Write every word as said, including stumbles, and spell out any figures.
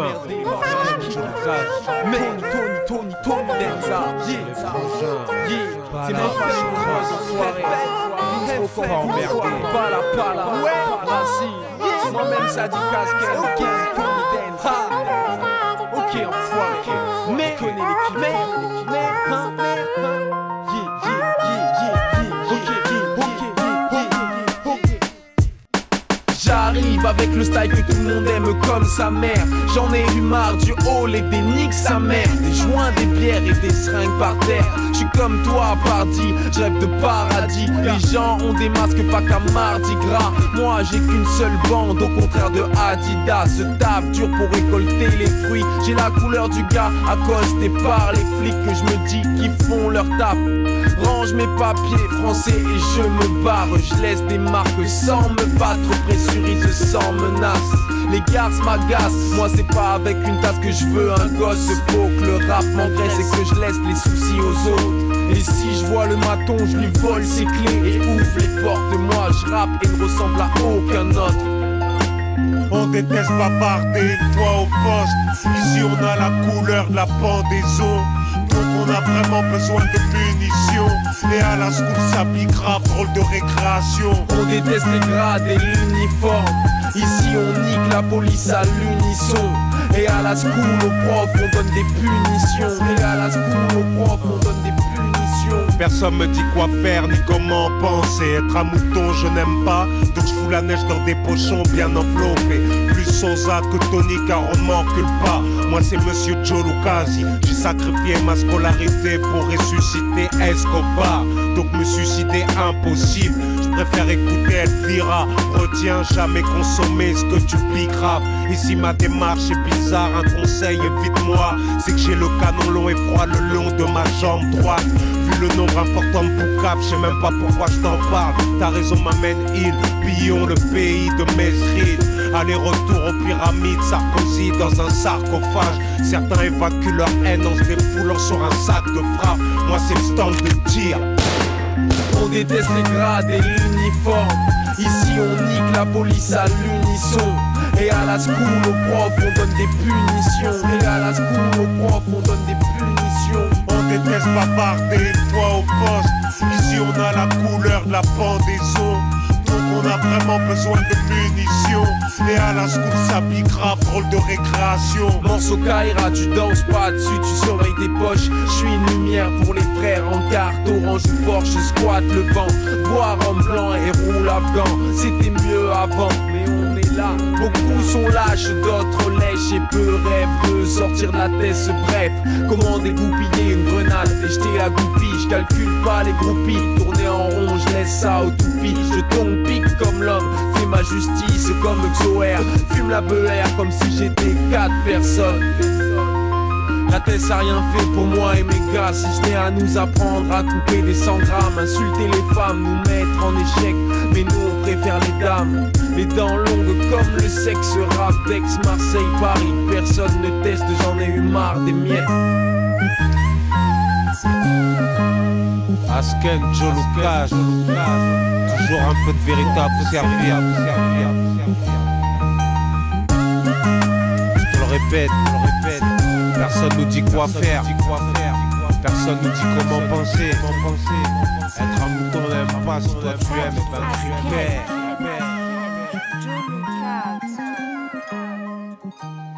Mais Tony, Tony, Tony Denza, yeah, yeah, c'est ma façon de croire en soirée. Faut pas emmerder, pas la pala, ouais, racine. Moi-même ça dit casquette, Tony Denza. Ok, enfoiré, mais connais l'équipe, mais, mais, hein, mais, hein. J'arrive avec le style que tout le monde aime comme sa mère. J'en ai eu marre du hall et des nicks sa mère. Des joints, des bières et des seringues par terre. J'suis comme toi, pardi, j'rêve de paradis. Les gens ont des masques pas qu'à Mardi Gras. Moi j'ai qu'une seule bande, au contraire de Adidas. Se tape dur pour récolter les fruits. J'ai la couleur du gars accosté par les flics que je me dis qui font leur taf. Range mes papiers français et je me barre. Je laisse des marques sans me battre, pressurise sans menace. Les garces m'agacent, moi c'est pas avec une tasse que je veux un gosse. Faut que le rap m'engraisse et que je laisse les soucis aux autres. Et si je vois le maton, je lui vole ses clés et ouvre les portes. Moi je rappe et ne ressemble à aucun autre. On déteste bavarder une fois au poste. Ici on a la couleur de la pendaison. Donc on a vraiment besoin de munitions. Et à la school s'habille grave, drôle de récréation. On déteste les grades et l'uniforme. Ici on nique la police à l'unisson. Et à la school aux profs on donne des punitions. Et à la school aux profs on donne des punitions. Personne me dit quoi faire ni comment penser. Être un mouton je n'aime pas, donc je fous la neige dans des pochons bien enveloppés. Plus Sosa que Tony car on manque le pas. Moi c'est Monsieur Joe Lucasi. J'ai sacrifié ma scolarité pour ressusciter Escobar. Donc me suicider impossible. Je préfère écouter Elvira. Retiens jamais consommer ce que tu piqueras. Ici ma démarche est bizarre. Un conseil évite-moi. C'est que j'ai le canon long et froid le long de ma jambe droite. Vu le nombre important de boucaves, je sais même pas pourquoi je t'en parle. Ta raison m'amène île, pillons le pays de Mesrine. Aller-retour aux pyramides, Sarkozy dans un sarcophage. Certains évacuent leur haine en se défoulant sur un sac de frappe. Moi c'est le stand de tir. On déteste les grades et l'uniforme. Ici on nique la police à l'unisson. Et à la school aux profs on donne des punitions. Et à la school aux profs on donne des punitions. On déteste bavarder une fois au poste. Ici on a la couleur de la pendaison. Donc on a vraiment besoin de munitions. Et à la school s'habille grave, drôle de récréation. Morceau Kaira, tu danses pas dessus, tu surveilles tes poches. Je suis une lumière pour les frères en carte, orange ou Porsche, squatte le vent. Boire en blanc et roule afghan, c'était mieux avant, mais on est là. Beaucoup sont lâches, d'autres lèches et peu rêvent de sortir de la tête. Bref, comment dégoupiller une grenade et jeter la goupille. Je calcule pas les groupies, tourner en rond, je laisse ça au toupie. Je tombe pique comme l'homme, fais ma justice comme Xoer. Fume la beurre comme si j'étais quatre personnes. La tête a rien fait pour moi et mes gars, si ce n'est à nous apprendre à couper des cent grammes, insulter les femmes, nous mettre en échec. Mais nous on préfère les dames, les dents longues comme le sexe. Rap d'Aix, Marseille, Paris, personne ne teste, j'en ai eu marre des miettes. Asken, Joe Lucas, toujours un peu de vérité à vous servir. Je te le répète, je le répète. Personne nous dit quoi faire. Personne nous dit comment penser. Être un mouton n'aime pas, si toi tu aimes, ben tu perds.